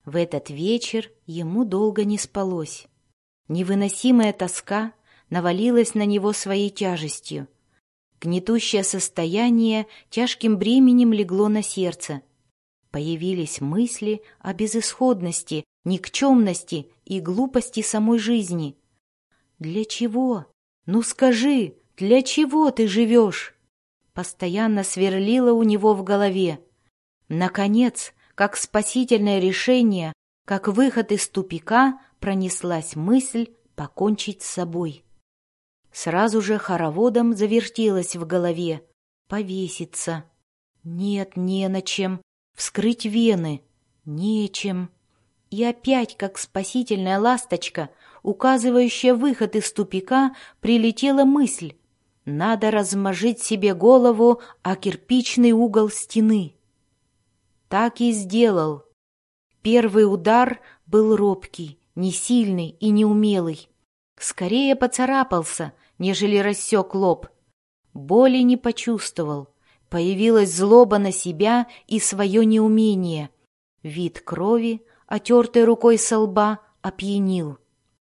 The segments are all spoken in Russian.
В этот вечер ему долго не спалось. Невыносимая тоска навалилась на него своей тяжестью. Гнетущее состояние тяжким бременем легло на сердце. Появились мысли о безысходности, никчемности и глупости самой жизни. «Для чего? Ну скажи, для чего ты живешь?» Постоянно сверлило у него в голове. Наконец, как спасительное решение, как выход из тупика, пронеслась мысль покончить с собой. Сразу же хороводом завертелось в голове: повеситься. Нет, не на чем. Вскрыть вены. Нечем. И опять, как спасительная ласточка, указывающая выход из тупика, прилетела мысль: надо размажить себе голову о кирпичный угол стены. Так и сделал. Первый удар был робкий, несильный и неумелый. Скорее поцарапался, нежели рассек лоб. Боли не почувствовал. Появилась злоба на себя и свое неумение. Вид крови, отертой рукой со лба, опьянил.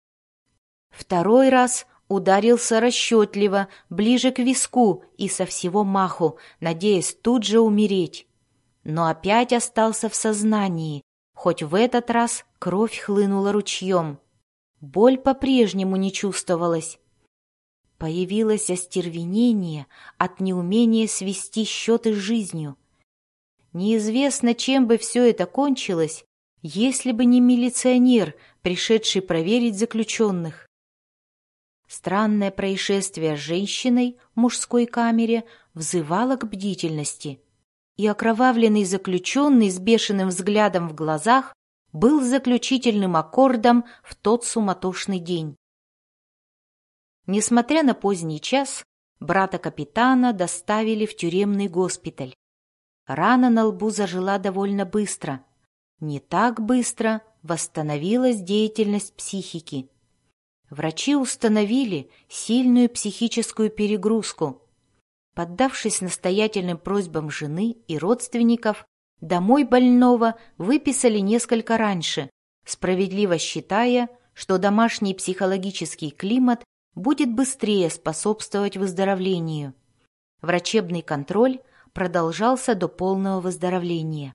Второй раз ударился расчетливо, ближе к виску и со всего маху, надеясь тут же умереть. Но опять остался в сознании, хоть в этот раз кровь хлынула ручьем. Боль по-прежнему не чувствовалась. Появилось остервенение от неумения свести счеты с жизнью. Неизвестно, чем бы все это кончилось, если бы не милиционер, пришедший проверить заключенных. Странное происшествие с женщиной в мужской камере взывало к бдительности, и окровавленный заключенный с бешеным взглядом в глазах был заключительным аккордом в тот суматошный день. Несмотря на поздний час, брата капитана доставили в тюремный госпиталь. Рана на лбу зажила довольно быстро. Не так быстро восстановилась деятельность психики. Врачи установили сильную психическую перегрузку. Поддавшись настоятельным просьбам жены и родственников, домой больного выписали несколько раньше, справедливо считая, что домашний психологический климат будет быстрее способствовать выздоровлению. Врачебный контроль продолжался до полного выздоровления.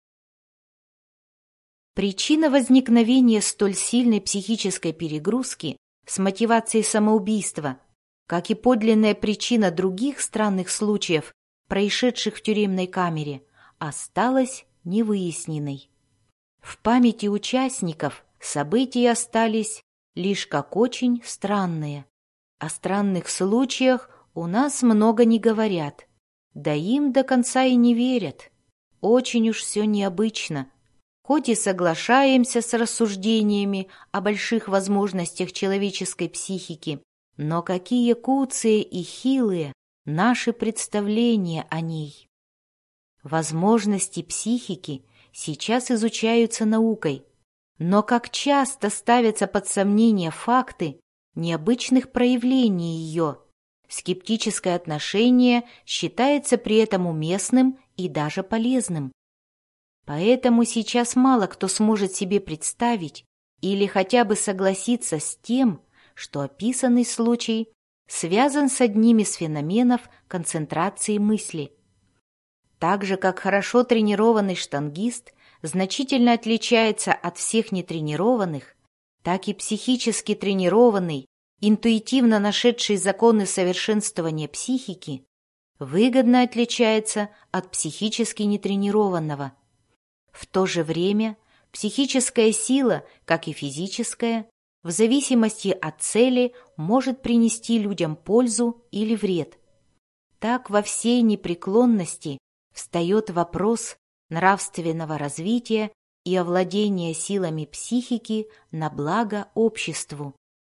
Причина возникновения столь сильной психической перегрузки с мотивацией самоубийства, как и подлинная причина других странных случаев, происшедших в тюремной камере, осталась невыясненной. В памяти участников события остались лишь как очень странные. О странных случаях у нас много не говорят, да им до конца и не верят. Очень уж все необычно. Хоть и соглашаемся с рассуждениями о больших возможностях человеческой психики, но какие куцые и хилые наши представления о ней. Возможности психики сейчас изучаются наукой, но как часто ставятся под сомнение факты необычных проявлений ее. Скептическое отношение считается при этом уместным и даже полезным. Поэтому сейчас мало кто сможет себе представить или хотя бы согласиться с тем, что описанный случай связан с одним из феноменов концентрации мысли. Так же, как хорошо тренированный штангист значительно отличается от всех нетренированных, так и психически тренированный, интуитивно нашедший законы совершенствования психики, выгодно отличается от психически нетренированного. В то же время психическая сила, как и физическая, в зависимости от цели может принести людям пользу или вред. Так во всей непреклонности встает вопрос нравственного развития и овладения силами психики на благо обществу.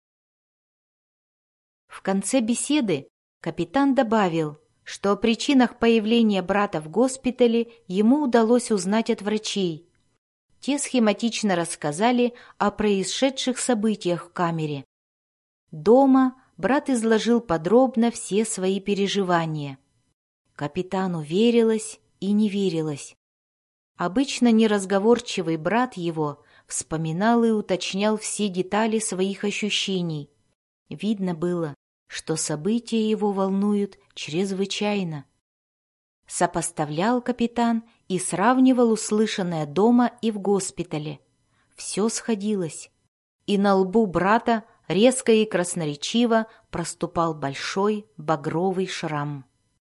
В конце беседы капитан добавил, что о причинах появления брата в госпитале ему удалось узнать от врачей. Те схематично рассказали о происшедших событиях в камере. Дома брат изложил подробно все свои переживания. Капитану верилось и не верилось. Обычно неразговорчивый брат его вспоминал и уточнял все детали своих ощущений. Видно было, что события его волнуют чрезвычайно. Сопоставлял капитан и сравнивал услышанное дома и в госпитале. Все сходилось, и на лбу брата резко и красноречиво проступал большой багровый шрам.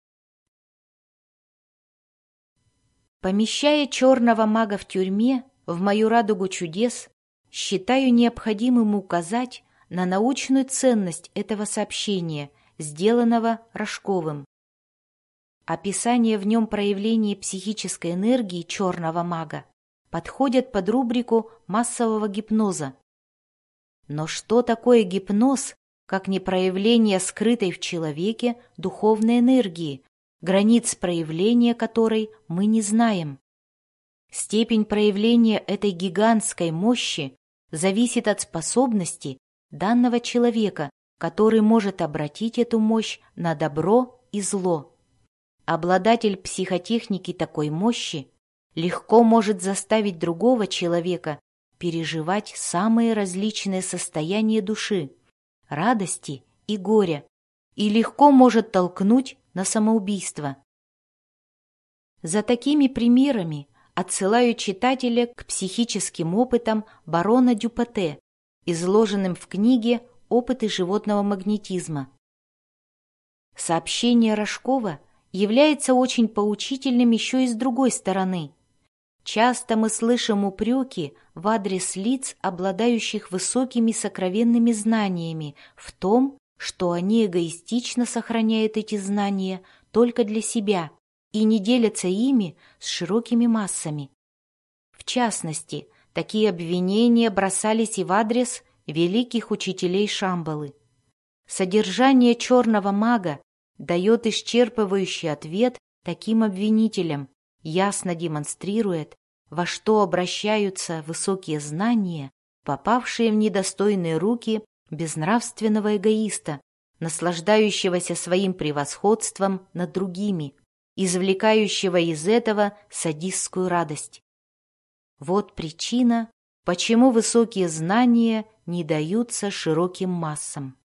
Помещая черного мага в тюрьме, в мою радугу чудес, считаю необходимым указать на научную ценность этого сообщения, сделанного Рожковым. Описание в нем проявления психической энергии черного мага подходят под рубрику массового гипноза. Но что такое гипноз, как не проявление скрытой в человеке духовной энергии, границ проявления которой мы не знаем? Степень проявления этой гигантской мощи зависит от способности данного человека, который может обратить эту мощь на добро и зло. Обладатель психотехники такой мощи легко может заставить другого человека переживать самые различные состояния души, радости и горя, и легко может толкнуть на самоубийство. За такими примерами отсылаю читателя к психическим опытам барона Дюпоте, изложенным в книге «Опыты животного магнетизма». Сообщение Рожкова является очень поучительным еще и с другой стороны. Часто мы слышим упреки в адрес лиц, обладающих высокими сокровенными знаниями, в том, что они эгоистично сохраняют эти знания только для себя и не делятся ими с широкими массами. В частности, такие обвинения бросались и в адрес великих учителей Шамбалы. Содержание черного мага дает исчерпывающий ответ таким обвинителям, ясно демонстрирует, во что обращаются высокие знания, попавшие в недостойные руки безнравственного эгоиста, наслаждающегося своим превосходством над другими, извлекающего из этого садистскую радость. Вот причина, почему высокие знания не даются широким массам.